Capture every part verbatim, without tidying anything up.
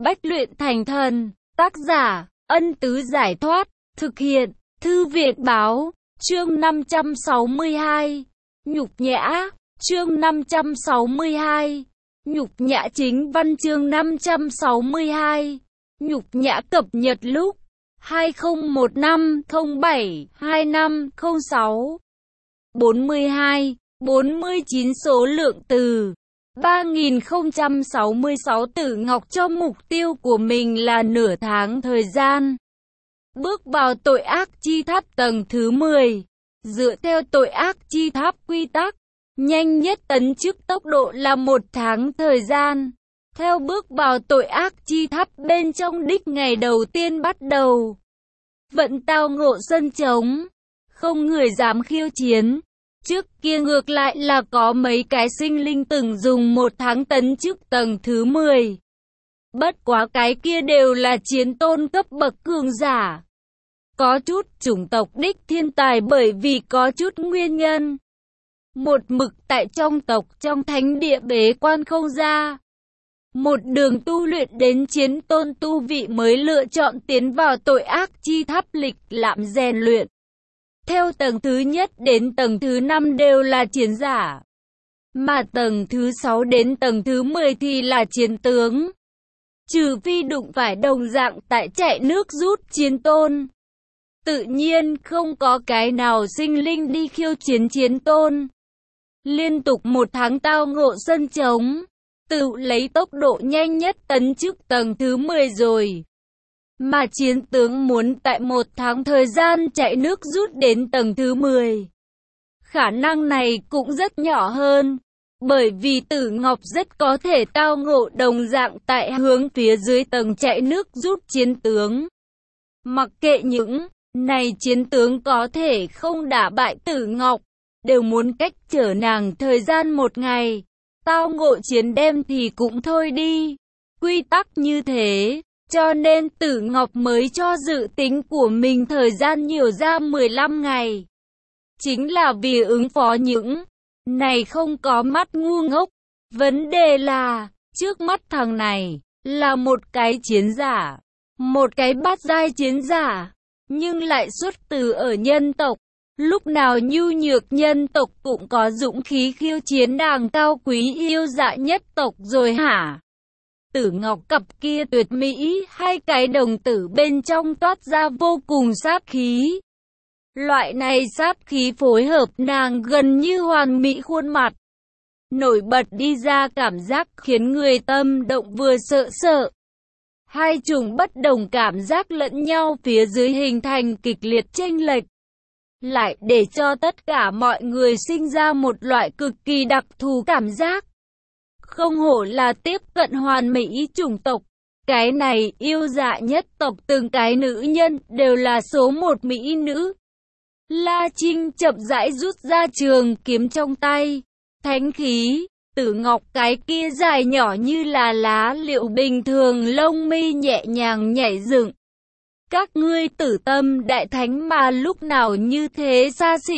Bách luyện thành thần. Tác giả, Ân Tứ Giải Thoát. Thực hiện, Thư viện Báo. Chương năm trăm sáu mươi hai. Nhục nhã. Chương năm trăm sáu mươi hai. Nhục nhã. Chính văn chương năm trăm sáu mươi hai. Nhục nhã cập nhật lúc hai không một năm không bảy hai năm không sáu. bốn mươi hai, bốn mươi chín số lượng từ. ba nghìn không trăm sáu mươi sáu. Tử Ngọc cho mục tiêu của mình là nửa tháng thời gian. Bước vào tội ác chi tháp tầng thứ mười. Dựa theo tội ác chi tháp quy tắc, nhanh nhất tấn chức tốc độ là một tháng thời gian. Theo bước vào tội ác chi tháp bên trong đích ngày đầu tiên bắt đầu, vẫn tao ngộ sân trống, không người dám khiêu chiến. Trước kia ngược lại là có mấy cái sinh linh từng dùng một tháng tấn chức tầng thứ mười. Bất quá cái kia đều là chiến tôn cấp bậc cường giả. Có chút chủng tộc đích thiên tài bởi vì có chút nguyên nhân, một mực tại trong tộc trong thánh địa bế quan không ra. Một đường tu luyện đến chiến tôn tu vị mới lựa chọn tiến vào tội ác chi tháp lịch lãm rèn luyện. Theo tầng thứ nhất đến tầng thứ năm đều là chiến giả, mà tầng thứ sáu đến tầng thứ mười thì là chiến tướng. Trừ phi đụng phải đồng dạng tại chạy nước rút chiến tôn, tự nhiên không có cái nào sinh linh đi khiêu chiến chiến tôn. Liên tục một tháng tao ngộ sân trống, tự lấy tốc độ nhanh nhất tấn chức tầng thứ mười rồi. Mà chiến tướng muốn tại một tháng thời gian chạy nước rút đến tầng thứ mười. Khả năng này cũng rất nhỏ hơn, bởi vì Tử Ngọc rất có thể tao ngộ đồng dạng tại hướng phía dưới tầng chạy nước rút chiến tướng. Mặc kệ những này chiến tướng có thể không đả bại Tử Ngọc, đều muốn cách trở nàng thời gian một ngày. Tao ngộ chiến đem thì cũng thôi đi. Quy tắc như thế, cho nên Tử Ngọc mới cho dự tính của mình thời gian nhiều ra mười lăm ngày. Chính là vì ứng phó những này không có mắt ngu ngốc. Vấn đề là, trước mắt thằng này, là một cái chiến giả, một cái bát giai chiến giả, nhưng lại xuất từ ở nhân tộc. Lúc nào nhu nhược nhân tộc cũng có dũng khí khiêu chiến đàng cao quý yêu dạ nhất tộc rồi hả? Tử Ngọc cặp kia tuyệt mỹ, hai cái đồng tử bên trong toát ra vô cùng sát khí. Loại này sát khí phối hợp nàng gần như hoàn mỹ khuôn mặt, nổi bật đi ra cảm giác khiến người tâm động vừa sợ sợ. Hai chủng bất đồng cảm giác lẫn nhau phía dưới hình thành kịch liệt chênh lệch, lại để cho tất cả mọi người sinh ra một loại cực kỳ đặc thù cảm giác. Không hổ là tiếp cận hoàn mỹ chủng tộc. Cái này yêu dạ nhất tộc từng cái nữ nhân đều là số một mỹ nữ. La Trinh chậm rãi rút ra trường kiếm trong tay. Thánh khí, Tử Ngọc cái kia dài nhỏ như là lá liệu bình thường, lông mi nhẹ nhàng nhảy dựng. Các ngươi Tử Tâm đại thánh mà lúc nào như thế xa xỉ.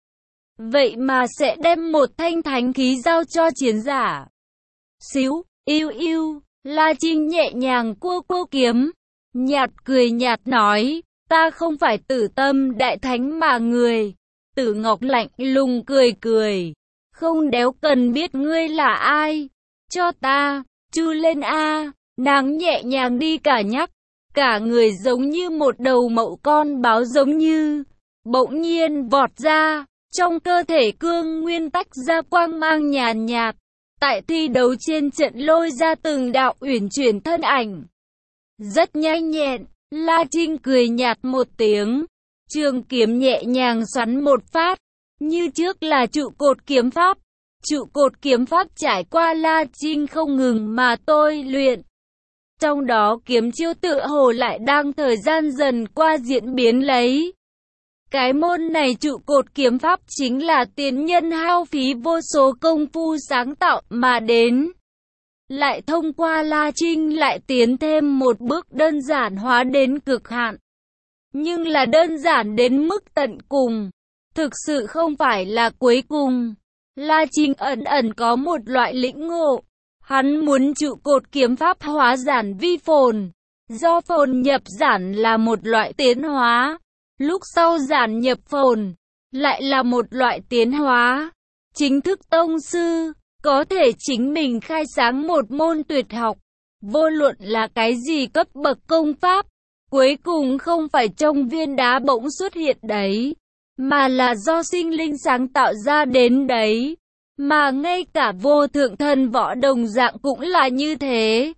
Vậy mà sẽ đem một thanh thánh khí giao cho chiến giả. Xíu, yêu yêu, La Trinh nhẹ nhàng cua cua kiếm, nhạt cười nhạt nói, ta không phải Tử Tâm đại thánh mà người. Tử Ngọc lạnh lùng cười cười, không đéo cần biết ngươi là ai, cho ta, chu lên a. Nàng nhẹ nhàng đi cả nhắc, cả người giống như một đầu mậu con báo giống như, bỗng nhiên vọt ra, trong cơ thể cương nguyên tách ra quang mang nhàn nhạt. Tại thi đấu trên trận lôi ra từng đạo uyển chuyển thân ảnh. Rất nhanh nhẹn, La Trinh cười nhạt một tiếng. Trường kiếm nhẹ nhàng xoắn một phát. Như trước là trụ cột kiếm pháp. Trụ cột kiếm pháp trải qua La Trinh không ngừng mà tôi luyện. Trong đó kiếm chiêu tựa hồ lại đang thời gian dần qua diễn biến lấy. Cái môn này trụ cột kiếm pháp chính là tiền nhân hao phí vô số công phu sáng tạo mà đến. Lại thông qua La Trinh lại tiến thêm một bước đơn giản hóa đến cực hạn. Nhưng là đơn giản đến mức tận cùng. Thực sự không phải là cuối cùng. La Trinh ẩn ẩn có một loại lĩnh ngộ. Hắn muốn trụ cột kiếm pháp hóa giản vi phồn. Do phồn nhập giản là một loại tiến hóa, lúc sau giản nhập phồn lại là một loại tiến hóa. Chính thức tông sư có thể chính mình khai sáng một môn tuyệt học, vô luận là cái gì cấp bậc công pháp, cuối cùng không phải trong viên đá bỗng xuất hiện đấy, mà là do sinh linh sáng tạo ra đến đấy. Mà ngay cả vô thượng thần võ đồng dạng cũng là như thế.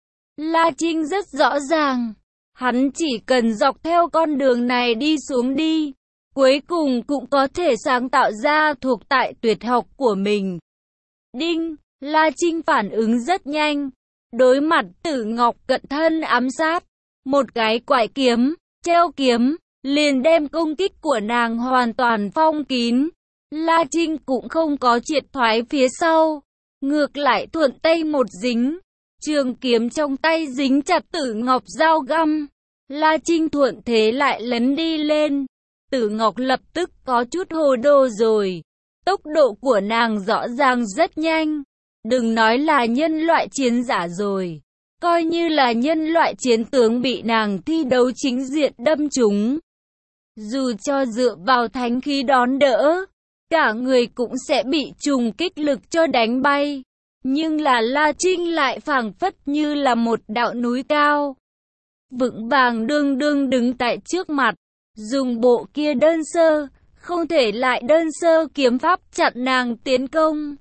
La Trinh rất rõ ràng, hắn chỉ cần dọc theo con đường này đi xuống đi, cuối cùng cũng có thể sáng tạo ra thuộc tại tuyệt học của mình. Đinh, La Trinh phản ứng rất nhanh, đối mặt Tử Ngọc cận thân ám sát, một cái quải kiếm, treo kiếm, liền đem công kích của nàng hoàn toàn phong kín. La Trinh cũng không có triệt thoái phía sau, ngược lại thuận tay một dính, trường kiếm trong tay dính chặt Tử Ngọc dao găm. La Trinh thuận thế lại lấn đi lên. Tử Ngọc lập tức có chút hồ đồ rồi. Tốc độ của nàng rõ ràng rất nhanh. Đừng nói là nhân loại chiến giả rồi, coi như là nhân loại chiến tướng bị nàng thi đấu chính diện đâm trúng, dù cho dựa vào thánh khí đón đỡ, cả người cũng sẽ bị trùng kích lực cho đánh bay. Nhưng là La Trinh lại phảng phất như là một đạo núi cao, vững vàng đương đương đứng tại trước mặt, dùng bộ kia đơn sơ, không thể lại đơn sơ kiếm pháp chặn nàng tiến công.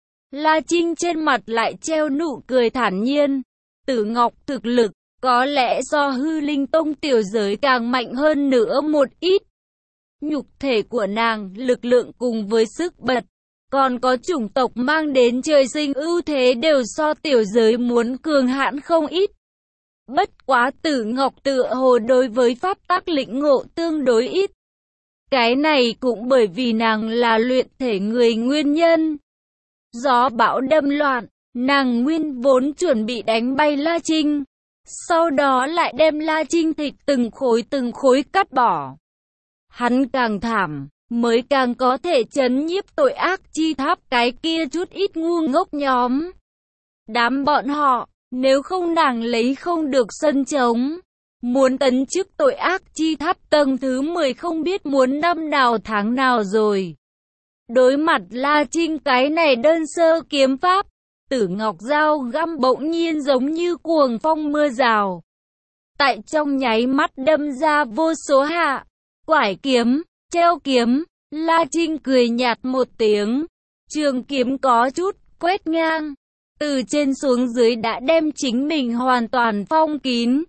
La Trinh trên mặt lại treo nụ cười thản nhiên. Tử Ngọc thực lực có lẽ do Hư Linh Tông tiểu giới càng mạnh hơn nữa một ít. Nhục thể của nàng, lực lượng cùng với sức bật, còn có chủng tộc mang đến trời sinh ưu thế đều so tiểu giới muốn cường hãn không ít. Bất quá Tử Ngọc tựa hồ đối với pháp tắc lĩnh ngộ tương đối ít. Cái này cũng bởi vì nàng là luyện thể người nguyên nhân. Gió bão đâm loạn, nàng nguyên vốn chuẩn bị đánh bay La Trinh, sau đó lại đem La Trinh thịt từng khối từng khối cắt bỏ. Hắn càng thảm, mới càng có thể chấn nhiếp tội ác chi tháp cái kia chút ít ngu ngốc nhóm. Đám bọn họ, nếu không nàng lấy không được sân trống, muốn tấn chức tội ác chi tháp tầng thứ mười không biết muốn năm nào tháng nào rồi. Đối mặt La Trinh cái này đơn sơ kiếm pháp, Tử Ngọc dao găm bỗng nhiên giống như cuồng phong mưa rào, tại trong nháy mắt đâm ra vô số hạ, quải kiếm, treo kiếm. La Trinh cười nhạt một tiếng, trường kiếm có chút quét ngang, từ trên xuống dưới đã đem chính mình hoàn toàn phong kín.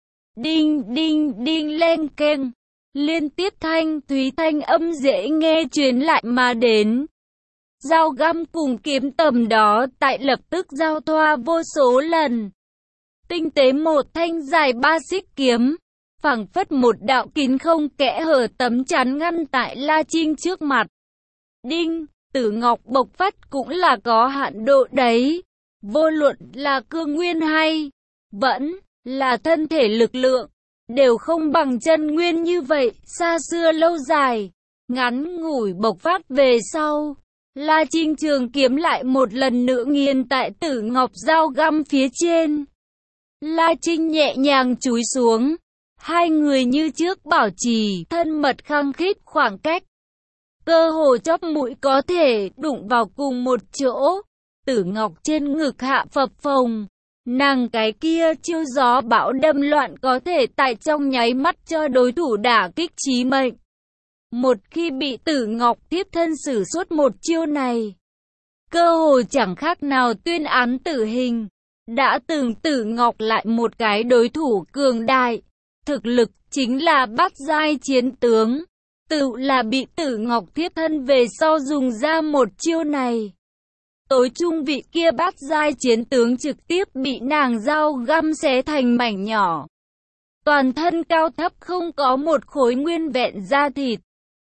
Đinh đinh đinh lên keng, liên tiếp thanh thúy thanh âm dễ nghe truyền lại mà đến. Dao găm cùng kiếm tầm đó tại lập tức giao thoa vô số lần. Tinh tế một thanh dài ba xích kiếm, phảng phất một đạo kín không kẽ hở tấm chắn ngăn tại La Trinh trước mặt. Đinh, Tử Ngọc bộc phát cũng là có hạn độ đấy. Vô luận là cương nguyên hay vẫn là thân thể lực lượng, đều không bằng chân nguyên như vậy, xa xưa lâu dài. Ngắn ngủi bộc phát về sau, La Trinh trường kiếm lại một lần nữa nghiền tại Tử Ngọc dao găm phía trên. La Trinh nhẹ nhàng chúi xuống, hai người như trước bảo trì thân mật khăng khít khoảng cách, cơ hồ chóp mũi có thể đụng vào cùng một chỗ. Tử Ngọc trên ngực hạ phập phồng, nàng cái kia chiêu gió bão đâm loạn có thể tại trong nháy mắt cho đối thủ đả kích chí mệnh. Một khi bị Tử Ngọc tiếp thân sử xuất một chiêu này, cơ hồ chẳng khác nào tuyên án tử hình. Đã từng Tử Ngọc lại một cái đối thủ cường đại, thực lực chính là bát giai chiến tướng, tự là bị Tử Ngọc tiếp thân về sau dùng ra một chiêu này. Tối trung vị kia bát giai chiến tướng trực tiếp bị nàng dao găm xé thành mảnh nhỏ. Toàn thân cao thấp không có một khối nguyên vẹn da thịt.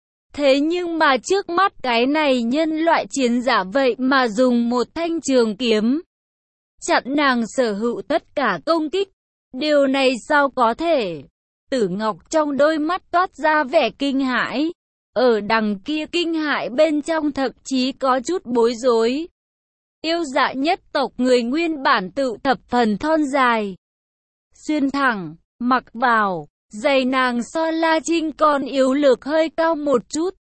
Thế nhưng mà trước mắt cái này nhân loại chiến giả vậy mà dùng một thanh trường kiếm chặn nàng sở hữu tất cả công kích. Điều này sao có thể? Tử Ngọc trong đôi mắt toát ra vẻ kinh hãi. Ở đằng kia kinh hãi bên trong thậm chí có chút bối rối. Yêu dạ nhất tộc người nguyên bản tự thập phần thon dài, xuyên thẳng, mặc vào, giày nàng so La Trinh còn yếu lược hơi cao một chút.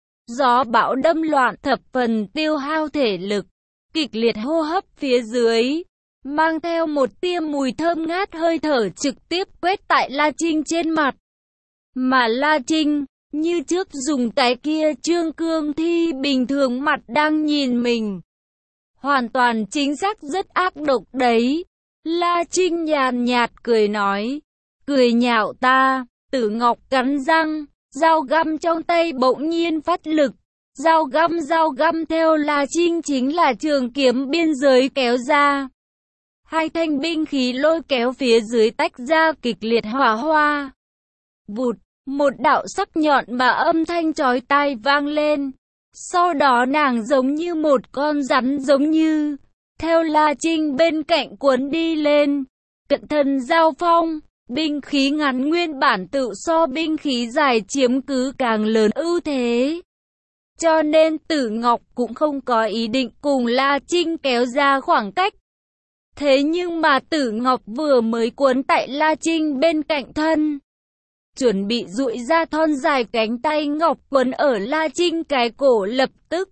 Gió bão đâm loạn thập phần tiêu hao thể lực, kịch liệt hô hấp phía dưới, mang theo một tia mùi thơm ngát hơi thở trực tiếp quét tại La Trinh trên mặt. Mà La Trinh, như trước dùng cái kia trương cương thi bình thường mặt đang nhìn mình. Hoàn toàn chính xác rất ác độc đấy. La Trinh nhàn nhạt cười nói, cười nhạo ta. Tử Ngọc cắn răng, dao găm trong tay bỗng nhiên phát lực. Dao găm dao găm theo La Trinh chính là trường kiếm biên giới kéo ra. Hai thanh binh khí lôi kéo phía dưới tách ra kịch liệt hỏa hoa. Vụt, một đạo sắc nhọn mà âm thanh chói tai vang lên. Sau đó nàng giống như một con rắn giống như, theo La Trinh bên cạnh cuốn đi lên. Cận thân giao phong, binh khí ngắn nguyên bản tự so binh khí dài chiếm cứ càng lớn ưu thế. Cho nên Tử Ngọc cũng không có ý định cùng La Trinh kéo ra khoảng cách. Thế nhưng mà Tử Ngọc vừa mới cuốn tại La Trinh bên cạnh thân, chuẩn bị duỗi ra thon dài cánh tay ngọc quấn ở La Trinh cái cổ, lập tức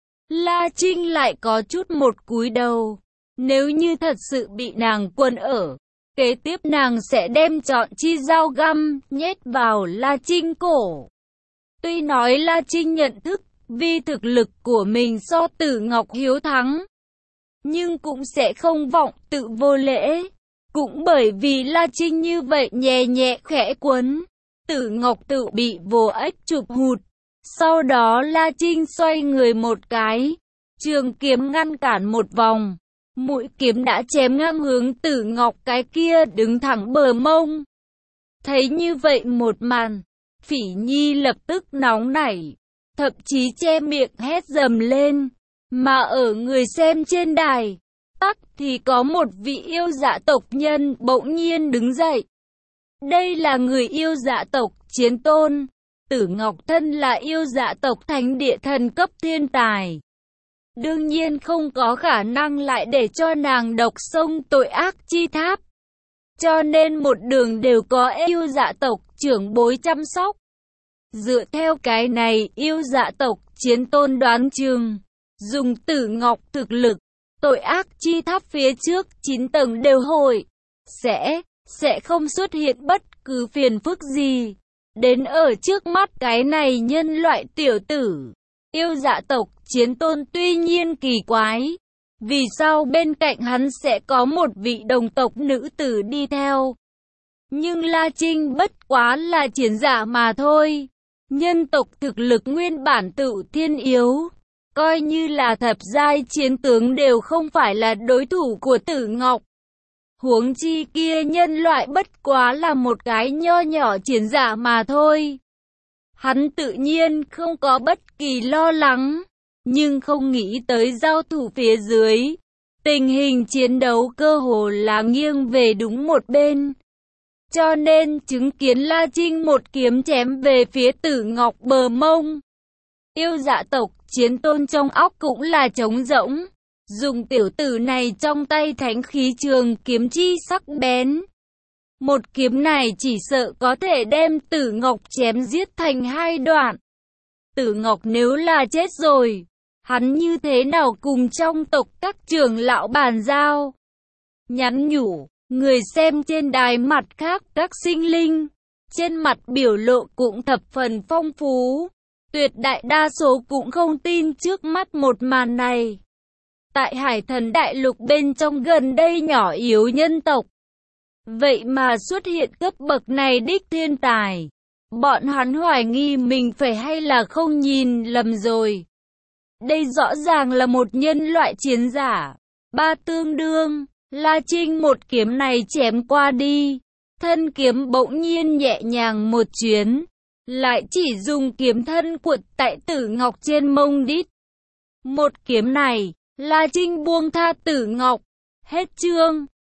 La Trinh lại có chút một cúi đầu. Nếu như thật sự bị nàng quấn ở, kế tiếp nàng sẽ đem chọn chi dao găm nhét vào La Trinh cổ. Tuy nói La Trinh nhận thức vì thực lực của mình so Tử Ngọc hiếu thắng, nhưng cũng sẽ không vọng tự vô lễ. Cũng bởi vì La Trinh như vậy nhẹ nhẹ khẽ quấn, Tử Ngọc tự bị vô ếch chụp hụt. Sau đó La Trinh xoay người một cái, trường kiếm ngăn cản một vòng, mũi kiếm đã chém ngang hướng Tử Ngọc cái kia đứng thẳng bờ mông. Thấy như vậy một màn, Phỉ Nhi lập tức nóng nảy, thậm chí che miệng hét dầm lên. Mà ở người xem trên đài, tắc thì có một vị yêu dạ tộc nhân bỗng nhiên đứng dậy. Đây là người yêu dạ tộc Chiến Tôn. Tử Ngọc thân là yêu dạ tộc thánh địa thần cấp thiên tài, đương nhiên không có khả năng lại để cho nàng độc sông tội ác chi tháp. Cho nên một đường đều có yêu dạ tộc trưởng bối chăm sóc. Dựa theo cái này, yêu dạ tộc Chiến Tôn đoán chừng dùng Tử Ngọc thực lực, tội ác chi tháp phía trước chín tầng đều hội sẽ sẽ không xuất hiện bất cứ phiền phức gì đến ở trước mắt cái này nhân loại tiểu tử. Yêu dạ tộc Chiến Tôn tuy nhiên kỳ quái, vì sao bên cạnh hắn sẽ có một vị đồng tộc nữ tử đi theo. Nhưng La Trinh bất quá là chiến giả mà thôi. Nhân tộc thực lực nguyên bản tự thiên yếu, coi như là thập giai chiến tướng đều không phải là đối thủ của Tử Ngọc. Huống chi kia nhân loại bất quá là một cái nho nhỏ chiến giả mà thôi. Hắn tự nhiên không có bất kỳ lo lắng, nhưng không nghĩ tới giao thủ phía dưới, tình hình chiến đấu cơ hồ là nghiêng về đúng một bên. Cho nên chứng kiến La Trinh một kiếm chém về phía Tử Ngọc bờ mông, yêu dạ tộc Chiến Tôn trong óc cũng là trống rỗng. Dùng tiểu tử này trong tay thánh khí trường kiếm chi sắc bén, một kiếm này chỉ sợ có thể đem Tử Ngọc chém giết thành hai đoạn. Tử Ngọc nếu là chết rồi, hắn như thế nào cùng trong tộc các trưởng lão bàn giao? Nhắn nhủ, người xem trên đài mặt khác các sinh linh, trên mặt biểu lộ cũng thập phần phong phú. Tuyệt đại đa số cũng không tin trước mắt một màn này. Tại Hải Thần Đại Lục bên trong gần đây nhỏ yếu nhân tộc, vậy mà xuất hiện cấp bậc này đích thiên tài. Bọn hắn hoài nghi mình phải hay là không nhìn lầm rồi. Đây rõ ràng là một nhân loại chiến giả. Ba tương đương, La Trinh một kiếm này chém qua đi, thân kiếm bỗng nhiên nhẹ nhàng một chuyến, lại chỉ dùng kiếm thân cuột tại Tử Ngọc trên mông đít. Một kiếm này, La Trinh buông tha Tử Ngọc. Hết chương.